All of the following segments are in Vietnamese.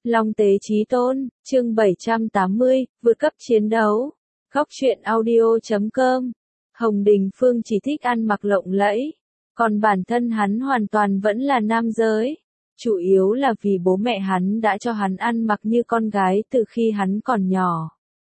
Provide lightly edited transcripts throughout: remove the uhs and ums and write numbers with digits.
Long Tế Chí Tôn, chương 780, vượt cấp chiến đấu. Góc truyện audio.com. Hồng Đình Phương chỉ thích ăn mặc lộng lẫy, còn bản thân hắn hoàn toàn vẫn là nam giới. Chủ yếu là vì bố mẹ hắn đã cho hắn ăn mặc như con gái từ khi hắn còn nhỏ.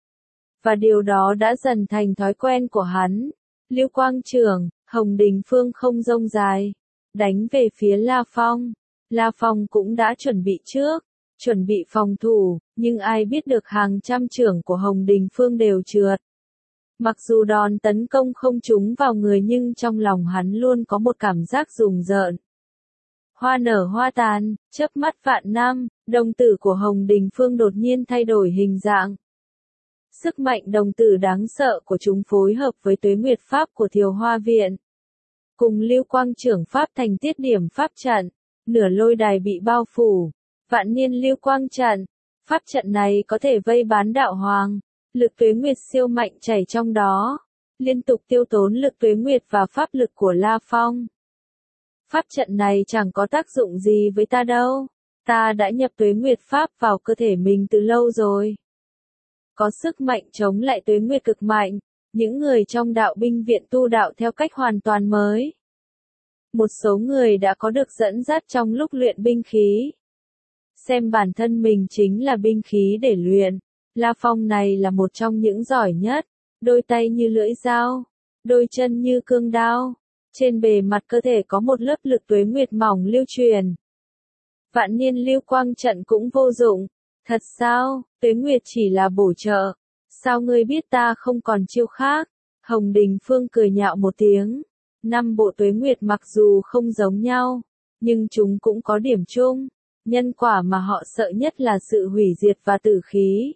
Và điều đó đã dần thành thói quen của hắn. Lưu Quang Trưởng, Hồng Đình Phương không rông dài, đánh về phía La Phong. La Phong cũng đã chuẩn bị trước, chuẩn bị phòng thủ, nhưng ai biết được hàng trăm trưởng của Hồng Đình Phương đều trượt. Mặc dù đòn tấn công không trúng vào người nhưng trong lòng hắn luôn có một cảm giác rùng rợn. Hoa nở hoa tàn, chớp mắt vạn năm, đồng tử của Hồng Đình Phương đột nhiên thay đổi hình dạng. Sức mạnh đồng tử đáng sợ của chúng phối hợp với tuế nguyệt pháp của Thiều Hoa Viện. Cùng Lưu Quang Trưởng pháp thành tiết điểm pháp trận, nửa lôi đài bị bao phủ. Vạn niên Lưu Quang trận, pháp trận này có thể vây bán đạo hoàng, lực tuế nguyệt siêu mạnh chảy trong đó, liên tục tiêu tốn lực tuế nguyệt và pháp lực của La Phong. Pháp trận này chẳng có tác dụng gì với ta đâu, ta đã nhập tuế nguyệt pháp vào cơ thể mình từ lâu rồi. Có sức mạnh chống lại tuế nguyệt cực mạnh, những người trong đạo binh viện tu đạo theo cách hoàn toàn mới. Một số người đã có được dẫn dắt trong lúc luyện binh khí. Xem bản thân mình chính là binh khí để luyện. La Phong này là một trong những giỏi nhất, đôi tay như lưỡi dao, đôi chân như cương đao, trên bề mặt cơ thể có một lớp lực tuế nguyệt mỏng lưu truyền. Vạn niên Lưu Quang trận cũng vô dụng, thật sao, tuế nguyệt chỉ là bổ trợ, sao ngươi biết ta không còn chiêu khác? Hồng Đình Phương cười nhạo một tiếng, 5 bộ tuế nguyệt mặc dù không giống nhau, nhưng chúng cũng có điểm chung. Nhân quả mà họ sợ nhất là sự hủy diệt và tử khí.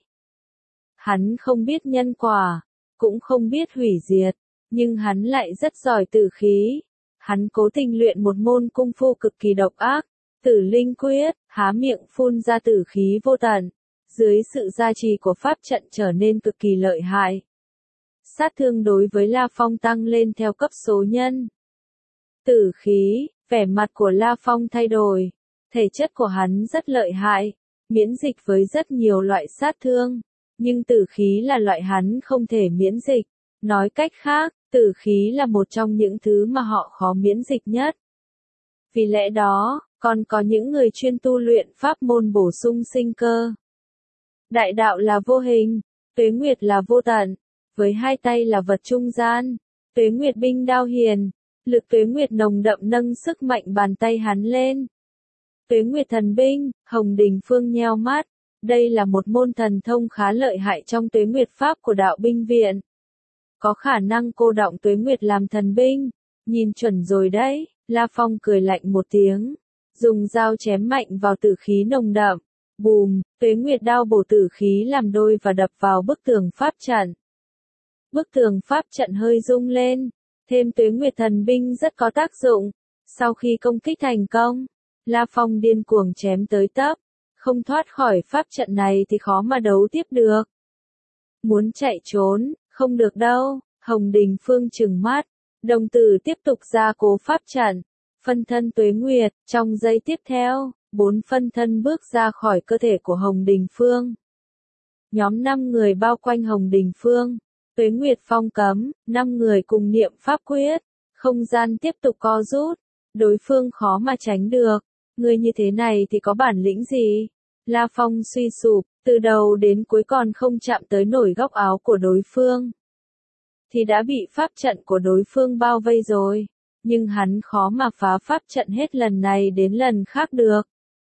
Hắn không biết nhân quả, cũng không biết hủy diệt, nhưng hắn lại rất giỏi tử khí. Hắn cố tình luyện một môn cung phu cực kỳ độc ác, Tử Linh Quyết, há miệng phun ra tử khí vô tận, dưới sự gia trì của pháp trận trở nên cực kỳ lợi hại. Sát thương đối với La Phong tăng lên theo cấp số nhân. Tử khí, vẻ mặt của La Phong thay đổi. Thể chất của hắn rất lợi hại, miễn dịch với rất nhiều loại sát thương, nhưng tử khí là loại hắn không thể miễn dịch. Nói cách khác, tử khí là một trong những thứ mà họ khó miễn dịch nhất. Vì lẽ đó, còn có những người chuyên tu luyện pháp môn bổ sung sinh cơ. Đại đạo là vô hình, tuế nguyệt là vô tận, với hai tay là vật trung gian, tuế nguyệt binh đao hiền, lực tuế nguyệt nồng đậm nâng sức mạnh bàn tay hắn lên. Tuế Nguyệt Thần Binh, Hồng Đình Phương nheo mắt, đây là một môn thần thông khá lợi hại trong tuế nguyệt pháp của đạo binh viện. Có khả năng cô đọng tuế nguyệt làm thần binh, nhìn chuẩn rồi đấy, La Phong cười lạnh một tiếng, dùng dao chém mạnh vào tử khí nồng đậm, bùm, tuế nguyệt đao bổ tử khí làm đôi và đập vào bức tường pháp trận. Bức tường pháp trận hơi rung lên, thêm tuế nguyệt thần binh rất có tác dụng, sau khi công kích thành công. La Phong điên cuồng chém tới tấp, không thoát khỏi pháp trận này thì khó mà đấu tiếp được. Muốn chạy trốn, không được đâu, Hồng Đình Phương trừng mắt, đồng tử tiếp tục gia cố pháp trận, phân thân tuế nguyệt, trong giây tiếp theo, 4 phân thân bước ra khỏi cơ thể của Hồng Đình Phương. Nhóm 5 người bao quanh Hồng Đình Phương, tuế nguyệt phong cấm, 5 người cùng niệm pháp quyết, không gian tiếp tục co rút, đối phương khó mà tránh được. Người như thế này thì có bản lĩnh gì? La Phong suy sụp, từ đầu đến cuối còn không chạm tới nổi góc áo của đối phương. Thì đã bị pháp trận của đối phương bao vây rồi. Nhưng hắn khó mà phá pháp trận hết lần này đến lần khác được.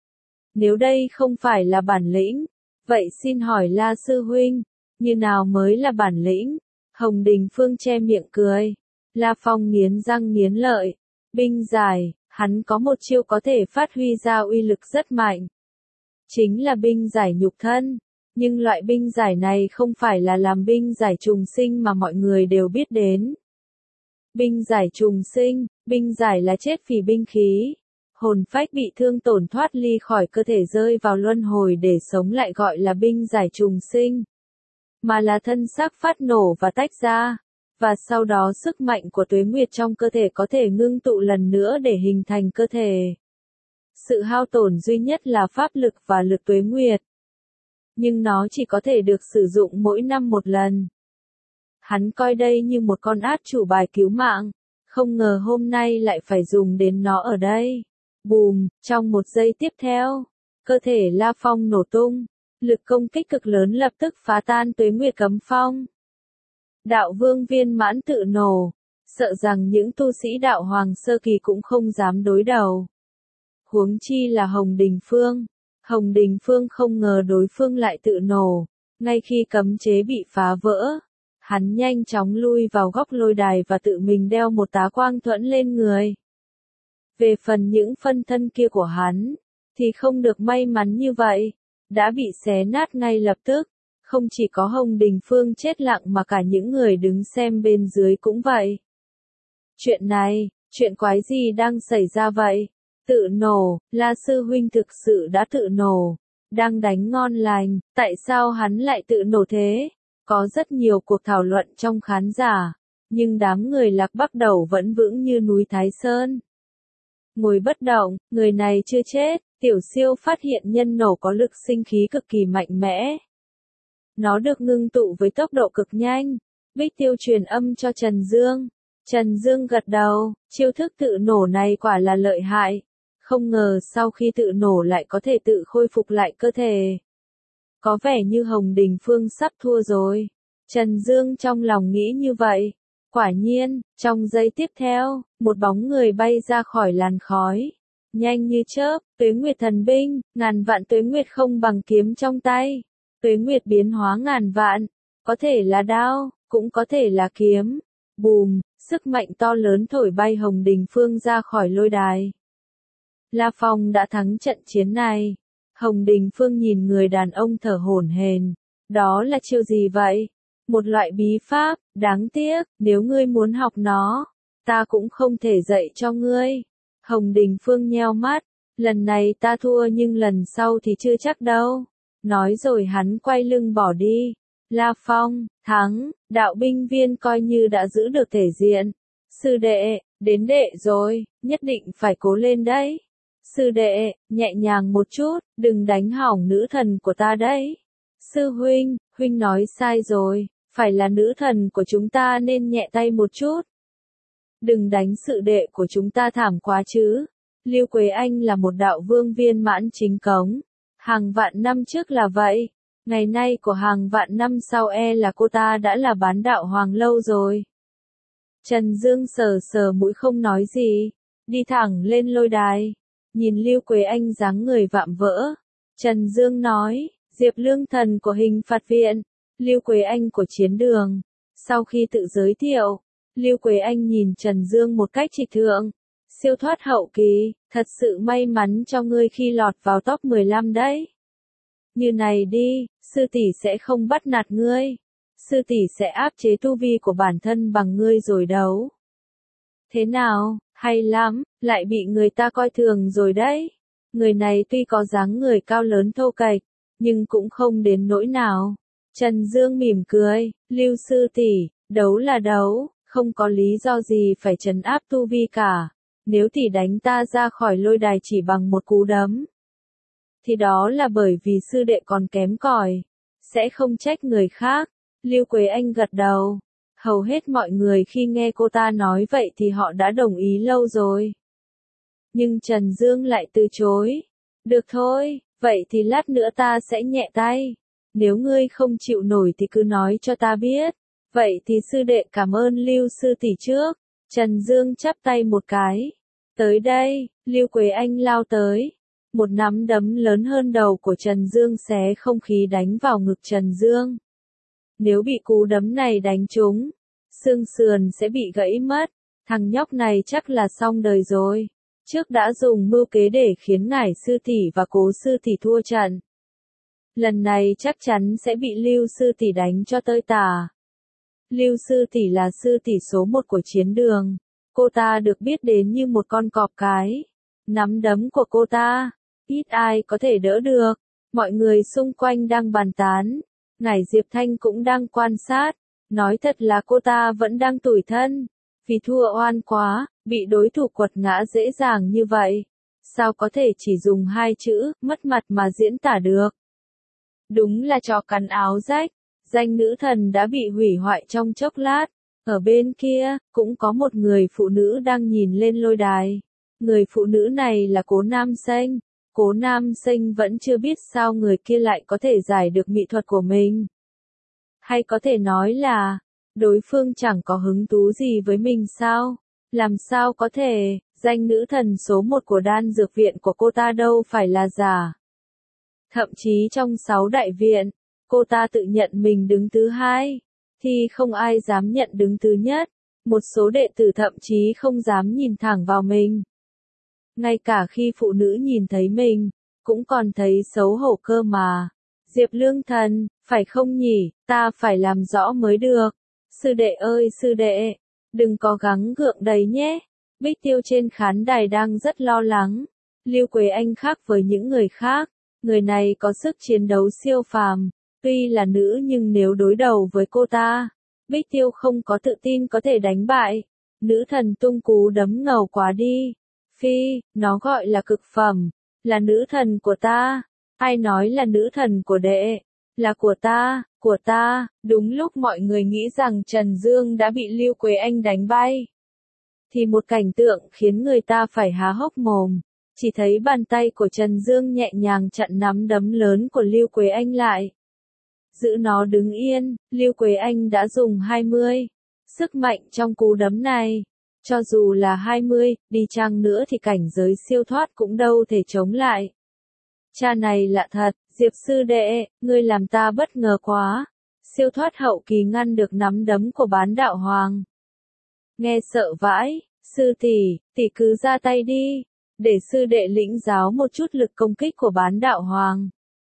Nếu đây không phải là bản lĩnh, vậy xin hỏi La Sư Huynh, như nào mới là bản lĩnh? Hồng Đình Phương che miệng cười. La Phong nghiến răng nghiến lợi. Binh giải. Hắn có một chiêu có thể phát huy ra uy lực rất mạnh. Chính là binh giải nhục thân. Nhưng loại binh giải này không phải là làm binh giải trùng sinh mà mọi người đều biết đến. Binh giải trùng sinh, binh giải là chết vì binh khí. Hồn phách bị thương tổn thoát ly khỏi cơ thể rơi vào luân hồi để sống lại gọi là binh giải trùng sinh. Mà là thân xác phát nổ và tách ra. Và sau đó sức mạnh của tuế nguyệt trong cơ thể có thể ngưng tụ lần nữa để hình thành cơ thể. Sự hao tổn duy nhất là pháp lực và lực tuế nguyệt. Nhưng nó chỉ có thể được sử dụng mỗi năm một lần. Hắn coi đây như một con át chủ bài cứu mạng, không ngờ hôm nay lại phải dùng đến nó ở đây. Bùm, trong một giây tiếp theo, cơ thể La Phong nổ tung, lực công kích cực lớn lập tức phá tan tuế nguyệt cấm phong. Đạo vương viên mãn tự nổ, sợ rằng những tu sĩ đạo hoàng sơ kỳ cũng không dám đối đầu. Huống chi là Hồng Đình Phương. Hồng Đình Phương không ngờ đối phương lại tự nổ, ngay khi cấm chế bị phá vỡ. Hắn nhanh chóng lui vào góc lôi đài và tự mình đeo một tá quang thuẫn lên người. Về phần những phân thân kia của hắn, thì không được may mắn như vậy, đã bị xé nát ngay lập tức. Không chỉ có Hồng Đình Phương chết lặng mà cả những người đứng xem bên dưới cũng vậy. Chuyện này, chuyện quái gì đang xảy ra vậy? Tự nổ, La Sư Huynh thực sự đã tự nổ. Đang đánh ngon lành, tại sao hắn lại tự nổ thế? Có rất nhiều cuộc thảo luận trong khán giả, nhưng đám người Lạc Bắc đầu vẫn vững như núi Thái Sơn. Ngồi bất động, người này chưa chết, Tiểu Siêu phát hiện nhân nổ có lực sinh khí cực kỳ mạnh mẽ. Nó được ngưng tụ với tốc độ cực nhanh. Bích Tiêu truyền âm cho Trần Dương. Trần Dương gật đầu, chiêu thức tự nổ này quả là lợi hại. Không ngờ sau khi tự nổ lại có thể tự khôi phục lại cơ thể. Có vẻ như Hồng Đình Phương sắp thua rồi. Trần Dương trong lòng nghĩ như vậy. Quả nhiên, trong giây tiếp theo, một bóng người bay ra khỏi làn khói. Nhanh như chớp, Tuế Nguyệt thần binh, ngàn vạn Tuế Nguyệt không bằng kiếm trong tay. Tuế Nguyệt biến hóa ngàn vạn, có thể là đao, cũng có thể là kiếm. Bùm, sức mạnh to lớn thổi bay Hồng Đình Phương ra khỏi lôi đài. La Phong đã thắng trận chiến này. Hồng Đình Phương nhìn người đàn ông thở hổn hển. Đó là chiêu gì vậy? Một loại bí pháp, đáng tiếc, nếu ngươi muốn học nó, ta cũng không thể dạy cho ngươi. Hồng Đình Phương nheo mắt, lần này ta thua nhưng lần sau thì chưa chắc đâu. Nói rồi hắn quay lưng bỏ đi. La Phong, thắng, đạo binh viên coi như đã giữ được thể diện. Sư đệ, đến đệ rồi, nhất định phải cố lên đấy. Sư đệ, nhẹ nhàng một chút, đừng đánh hỏng nữ thần của ta đấy. Sư huynh, huynh nói sai rồi, phải là nữ thần của chúng ta nên nhẹ tay một chút. Đừng đánh sự đệ của chúng ta thảm quá chứ. Lưu Quế Anh là một đạo vương viên mãn chính cống. Hàng vạn năm trước là vậy. Ngày nay của hàng vạn năm sau là cô ta đã là bán đạo hoàng lâu rồi. Trần Dương sờ sờ mũi không nói gì. Đi thẳng lên lôi đài. Nhìn Lưu Quế Anh dáng người vạm vỡ. Trần Dương nói, Diệp Lương thần của hình phạt viện. Lưu Quế Anh của chiến đường. Sau khi tự giới thiệu, Lưu Quế Anh nhìn Trần Dương một cách trịch thượng. Siêu thoát hậu kỳ, thật sự may mắn cho ngươi khi lọt vào top 15 đấy. Như này đi, sư tỷ sẽ không bắt nạt ngươi. Sư tỷ sẽ áp chế tu vi của bản thân bằng ngươi rồi đấu. Thế nào, hay lắm, lại bị người ta coi thường rồi đấy. Người này tuy có dáng người cao lớn thô kệch, nhưng cũng không đến nỗi nào. Trần Dương mỉm cười, Lưu sư tỷ, đấu là đấu, không có lý do gì phải trấn áp tu vi cả. Nếu tỷ đánh ta ra khỏi lôi đài chỉ bằng một cú đấm, thì đó là bởi vì sư đệ còn kém cỏi, sẽ không trách người khác. Lưu Quế Anh gật đầu. Hầu hết mọi người khi nghe cô ta nói vậy thì họ đã đồng ý lâu rồi. Nhưng Trần Dương lại từ chối. Được thôi, vậy thì lát nữa ta sẽ nhẹ tay. Nếu ngươi không chịu nổi thì cứ nói cho ta biết. Vậy thì sư đệ cảm ơn Lưu sư tỷ trước. Trần Dương chắp tay một cái. Tới đây, Lưu Quế Anh lao tới. Một nắm đấm lớn hơn đầu của Trần Dương xé không khí đánh vào ngực Trần Dương. Nếu bị cú đấm này đánh trúng, xương sườn sẽ bị gãy mất. Thằng nhóc này chắc là xong đời rồi. Trước đã dùng mưu kế để khiến ngải sư tỷ và cố sư tỷ thua trận. Lần này chắc chắn sẽ bị Lưu sư tỷ đánh cho tơi tả. Lưu sư tỷ là sư tỷ số 1 của chiến đường. Cô ta được biết đến như một con cọp cái. Nắm đấm của cô ta, ít ai có thể đỡ được. Mọi người xung quanh đang bàn tán. Ngải Diệp Thanh cũng đang quan sát. Nói thật là cô ta vẫn đang tủi thân. Vì thua oan quá, bị đối thủ quật ngã dễ dàng như vậy. sao có thể chỉ dùng hai chữ, mất mặt mà diễn tả được. Đúng là chó cắn áo rách, danh nữ thần đã bị hủy hoại trong chốc lát. Ở bên kia, cũng có một người phụ nữ đang nhìn lên lôi đài. Người phụ nữ này là Cố Nam Xanh. Cố Nam Xanh vẫn chưa biết sao người kia lại có thể giải được mỹ thuật của mình. Hay có thể nói là, đối phương chẳng có hứng thú gì với mình sao? Làm sao có thể, danh nữ thần số 1 của đan dược viện của cô ta đâu phải là giả. Thậm chí trong 6 đại viện, cô ta tự nhận mình đứng thứ 2, thì không ai dám nhận đứng thứ nhất. Một số đệ tử thậm chí không dám nhìn thẳng vào mình. Ngay cả khi phụ nữ nhìn thấy mình, cũng còn thấy xấu hổ cơ mà. Diệp Lương Thần, phải không nhỉ, ta phải làm rõ mới được. Sư đệ ơi sư đệ, đừng có gắng gượng đấy nhé. Bích Tiêu trên khán đài đang rất lo lắng. Lưu Quế Anh khác với những người khác, người này có sức chiến đấu siêu phàm. Tuy là nữ nhưng nếu đối đầu với cô ta, Bích Tiêu không có tự tin có thể đánh bại. Nữ thần tung cú đấm ngầu quá đi. Phi, nó gọi là cực phẩm, là nữ thần của ta. Ai nói là nữ thần của đệ? Là của ta. Đúng lúc mọi người nghĩ rằng Trần Dương đã bị Lưu Quế Anh đánh bay, thì một cảnh tượng khiến người ta phải há hốc mồm. Chỉ thấy bàn tay của Trần Dương nhẹ nhàng chặn nắm đấm lớn của Lưu Quế Anh lại. Giữ nó đứng yên, Lưu Quế Anh đã dùng 20. Sức mạnh trong cú đấm này. Cho dù là 20, đi chăng nữa thì cảnh giới siêu thoát cũng đâu thể chống lại. Cha này lạ thật, Diệp sư đệ, ngươi làm ta bất ngờ quá. Siêu thoát hậu kỳ ngăn được nắm đấm của Bán Đạo Hoàng. Nghe sợ vãi, sư tỷ cứ ra tay đi, để sư đệ lĩnh giáo một chút lực công kích của Bán Đạo Hoàng.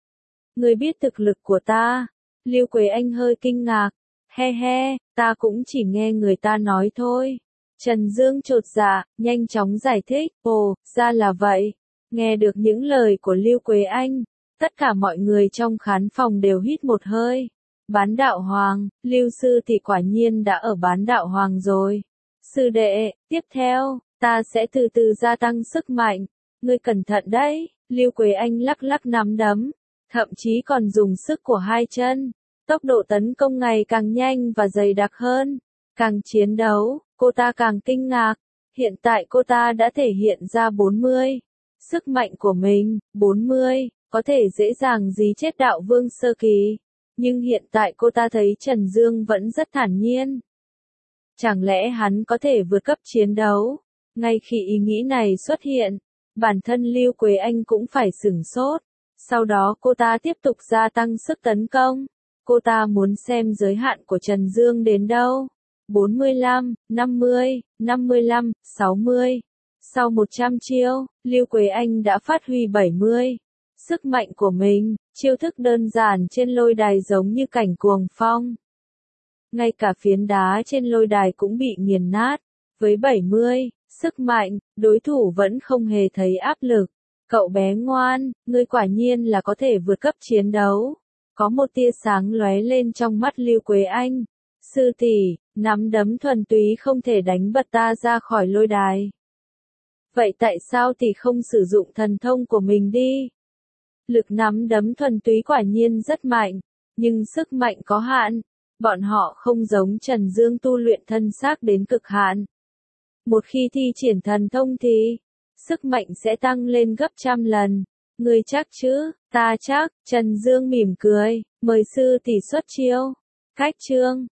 Ngươi biết thực lực của ta? Lưu Quế Anh hơi kinh ngạc. He he, ta cũng chỉ nghe người ta nói thôi. Trần Dương chột dạ, nhanh chóng giải thích. Ồ, ra là vậy. Nghe được những lời của Lưu Quế Anh, tất cả mọi người trong khán phòng đều hít một hơi. Bán Đạo Hoàng, Lưu sư tỷ quả nhiên đã ở Bán Đạo Hoàng rồi. Sư đệ, tiếp theo, ta sẽ từ từ gia tăng sức mạnh. Ngươi cẩn thận đấy. Lưu Quế Anh lắc lắc nắm đấm, thậm chí còn dùng sức của hai chân. Tốc độ tấn công ngày càng nhanh và dày đặc hơn. Càng chiến đấu, cô ta càng kinh ngạc. Hiện tại cô ta đã thể hiện ra 40. Sức mạnh của mình, 40, có thể dễ dàng dí chết đạo vương sơ kỳ. Nhưng hiện tại cô ta thấy Trần Dương vẫn rất thản nhiên. Chẳng lẽ hắn có thể vượt cấp chiến đấu? Ngay khi ý nghĩ này xuất hiện, bản thân Lưu Quế Anh cũng phải sửng sốt. Sau đó cô ta tiếp tục gia tăng sức tấn công. Cô ta muốn xem giới hạn của Trần Dương đến đâu. 45, 50, 55, 60. Sau 100 chiêu, Lưu Quế Anh đã phát huy 70. Sức mạnh của mình, chiêu thức đơn giản trên lôi đài giống như cảnh cuồng phong. Ngay cả phiến đá trên lôi đài cũng bị nghiền nát. Với 70, sức mạnh, đối thủ vẫn không hề thấy áp lực. Cậu bé ngoan, ngươi quả nhiên là có thể vượt cấp chiến đấu. Có một tia sáng lóe lên trong mắt Lưu Quế Anh. Sư tỷ, nắm đấm thuần túy không thể đánh bật ta ra khỏi lôi đài. Vậy tại sao tỷ không sử dụng thần thông của mình đi? Lực nắm đấm thuần túy quả nhiên rất mạnh, nhưng sức mạnh có hạn. Bọn họ không giống Trần Dương tu luyện thân xác đến cực hạn. Một khi thi triển thần thông thì sức mạnh sẽ tăng lên gấp trăm lần. Ngươi chắc chứ? Ta chắc. Trần Dương mỉm cười, mời sư tỷ xuất chiêu. Cách chương